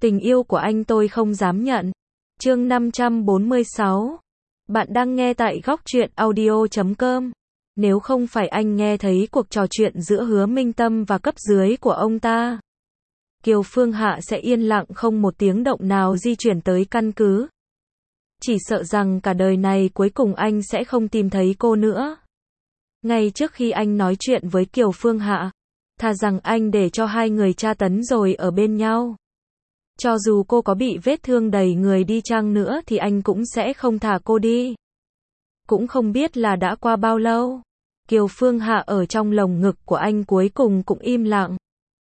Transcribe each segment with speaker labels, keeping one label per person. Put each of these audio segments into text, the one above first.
Speaker 1: Tình yêu của anh tôi không dám nhận. Chương 546. Bạn đang nghe tại góc truyện audio.com. Nếu không phải anh nghe thấy cuộc trò chuyện giữa Hứa Minh Tâm và cấp dưới của ông ta, Kiều Phương Hạ sẽ yên lặng không một tiếng động nào di chuyển tới căn cứ. Chỉ sợ rằng cả đời này cuối cùng anh sẽ không tìm thấy cô nữa. Ngay trước khi anh nói chuyện với Kiều Phương Hạ, thà rằng anh để cho hai người tra tấn rồi ở bên nhau. Cho dù cô có bị vết thương đầy người đi chăng nữa thì anh cũng sẽ không thả cô đi. Cũng không biết là đã qua bao lâu, Kiều Phương Hạ ở trong lồng ngực của anh cuối cùng cũng im lặng.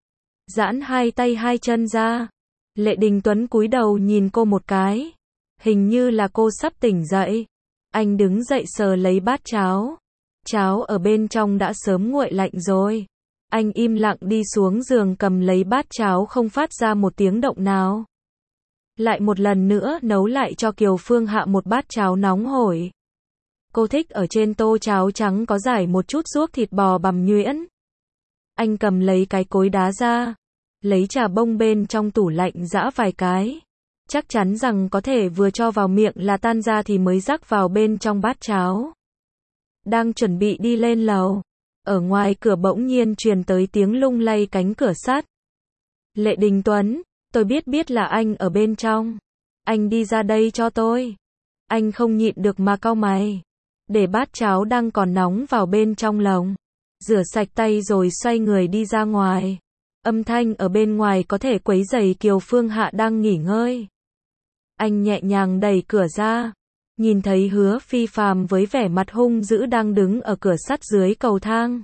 Speaker 1: Giãn hai tay hai chân ra. Lệ Đình Tuấn cúi đầu nhìn cô một cái. Hình như là cô sắp tỉnh dậy. Anh đứng dậy sờ lấy bát cháo. Cháo ở bên trong đã sớm nguội lạnh rồi. Anh im lặng đi xuống giường cầm lấy bát cháo không phát ra một tiếng động nào. Lại một lần nữa nấu lại cho Kiều Phương Hạ một bát cháo nóng hổi. Cô thích ở trên tô cháo trắng có rải một chút ruốc thịt bò bằm nhuyễn. Anh cầm lấy cái cối đá ra, lấy trà bông bên trong tủ lạnh giã vài cái. Chắc chắn rằng có thể vừa cho vào miệng là tan ra thì mới rắc vào bên trong bát cháo. Đang chuẩn bị đi lên lầu, ở ngoài cửa bỗng nhiên truyền tới tiếng lung lay cánh cửa sắt. Lệ Đình Tuấn, tôi biết là anh ở bên trong. Anh đi ra đây cho tôi. Anh không nhịn được mà cau mày. Để bát cháo đang còn nóng vào bên trong lồng. Rửa sạch tay rồi xoay người đi ra ngoài. Âm thanh ở bên ngoài có thể quấy rầy Kiều Phương Hạ đang nghỉ ngơi. Anh nhẹ nhàng đẩy cửa ra. Nhìn thấy Hứa Phi Phàm với vẻ mặt hung dữ đang đứng ở cửa sắt dưới cầu thang.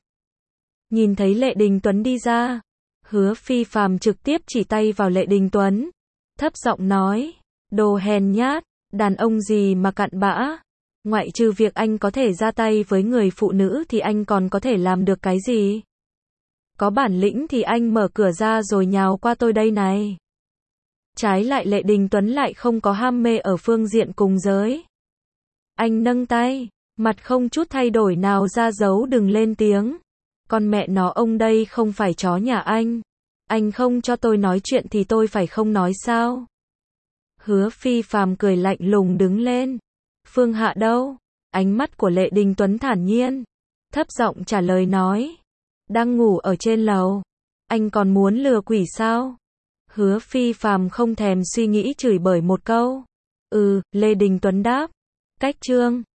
Speaker 1: Nhìn thấy Lệ Đình Tuấn đi ra, Hứa Phi Phàm trực tiếp chỉ tay vào Lệ Đình Tuấn, thấp giọng nói, đồ hèn nhát, đàn ông gì mà cặn bã, ngoại trừ việc anh có thể ra tay với người phụ nữ thì anh còn có thể làm được cái gì? Có bản lĩnh thì anh mở cửa ra rồi nhào qua tôi đây này. Trái lại Lệ Đình Tuấn lại không có ham mê ở phương diện cùng giới. Anh nâng tay, mặt không chút thay đổi nào ra dấu đừng lên tiếng. Con mẹ nó ông đây không phải chó nhà anh. Anh không cho tôi nói chuyện thì tôi phải không nói sao? Hứa Phi Phàm cười lạnh lùng đứng lên. Phương Hạ đâu? Ánh mắt của Lệ Đình Tuấn thản nhiên. Thấp giọng trả lời nói. Đang ngủ ở trên lầu. Anh còn muốn lừa quỷ sao? Hứa Phi Phàm không thèm suy nghĩ chửi bới một câu. Lệ Đình Tuấn đáp. Cách chương